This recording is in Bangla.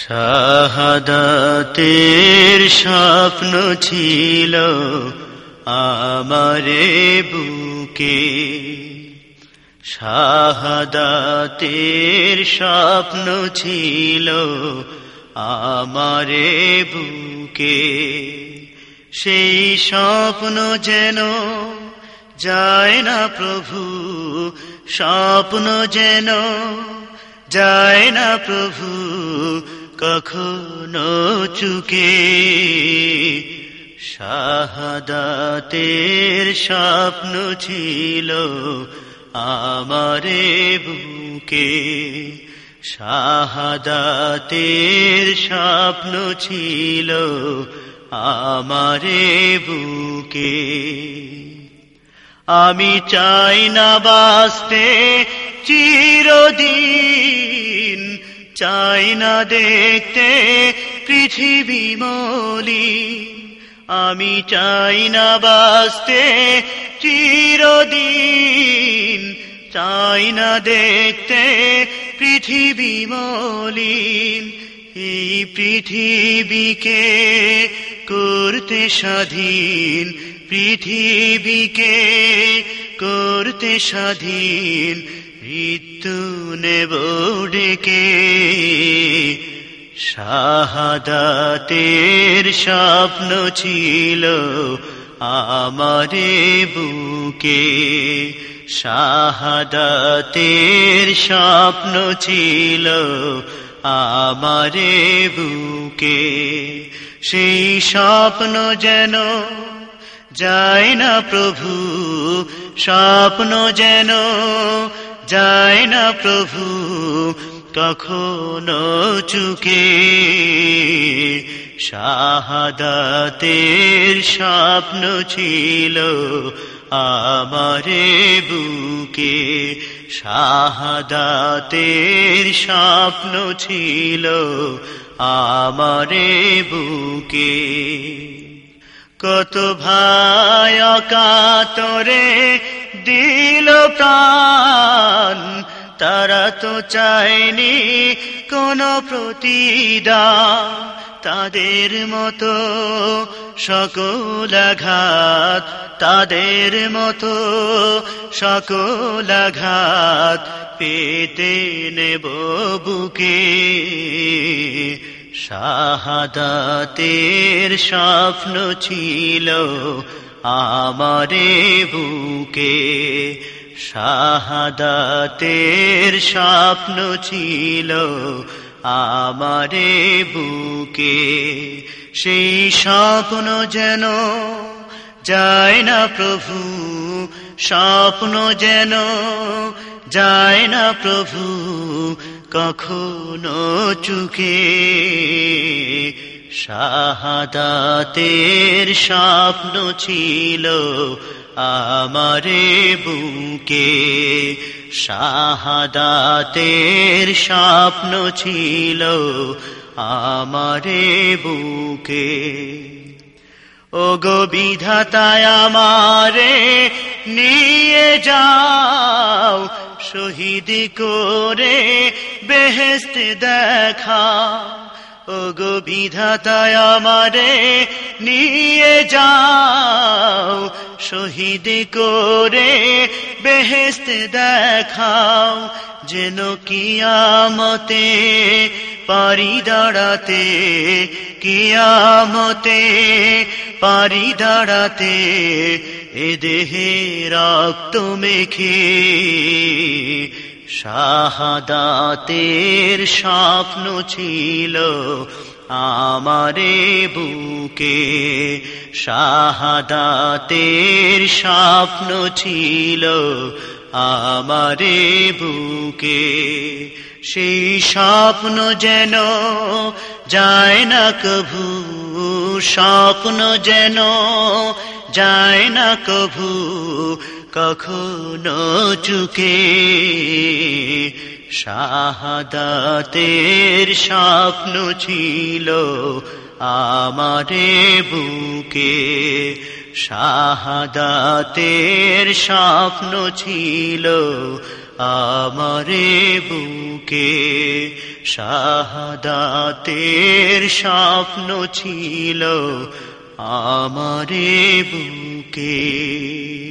শাহাদাতের স্বপ্ন ছিল আমারে বুকে, শাহাদাতের স্বপ্ন ছিল আমারে বুকে। সেই স্বপ্ন যেন যায় না প্রভু, স্বপ্ন যেন যায় না প্রভু কখনো চুকে। শাহাদাতের স্বপ্ন ছিল আমারে বুকে, শাহাদাতের স্বপ্ন ছিল আমারে বুকে। আমি চাই না বাঁচতে চিরদিন, চাই না দেখতে পৃথিবী মলিন। আমি চাই না বাঁচতে চিরদিন, চাই না দেখতে পৃথিবী মলিন। এই পৃথিবীকে করতে স্বাধীন, পৃথিবীকে করতে স্বাধীন, মৃত্যু নেব ডেকে। শাহাদাতের স্বপ্ন ছিল আমারে বুকে, শাহাদাতের স্বপ্ন ছিল আমারে বুকে। সেই স্বপ্ন যেন যায় না প্রভু, স্বপ্ন যেন যায় না প্রভু কখনো চুকে। শাহাদাতের স্বপ্ন ছিল আমারে বুকে, শাহাদাতের স্বপ্ন ছিল আমারে বুকে। কত ভাই অকাতরে দিল প্রাণ, তারা তো চায়নি কোনো প্রতিদান। তাদের মতো সকল আঘাত, তাদের মতো সকল আঘাত পেতে নেব বুকে। শাহাদাতের স্বপ্ন ছিল আমারে বুকে, শাহাদাতের স্বপ্ন ছিল আমারে বুকে। সেই স্বপ্ন যেন যায় না প্রভু, স্বপ্ন যেন যায় না প্রভু কখনো চুকে। শাহাদাতের স্বপ্ন ছিল আমারে বুকে, শাহাদাতের স্বপ্ন ছিল আমারে বুকে। ওগো বিধাতায় আমারে নিয়ে যাও, শহীদ করে বেহেশত দেখা। ওগো বিধাতায় আমারে নিয়ে যাও, শহীদ করে বেহেশত দেখাও। যেন কিয়ামতে পারি দাঁড়াতে, কিয়ামতে পারি দাঁড়াতে এ দেহে রক্ত মেখে। শাহাদাতের স্বপ্ন ছিল আমারে বুকে, শাহাদাতের স্বপ্ন ছিল আমারে বুকে। সেই স্বপ্ন যেন যায় না কভু, স্বপ্ন যেন যায় না কভু কখনো চুকে। শাহাদাতের স্বপ্ন ছিল আমারে বুকে, শাহাদাতের স্বপ্ন ছিল আমারে বুকে, শাহাদাতের স্বপ্ন ছিল আমারে বুকে।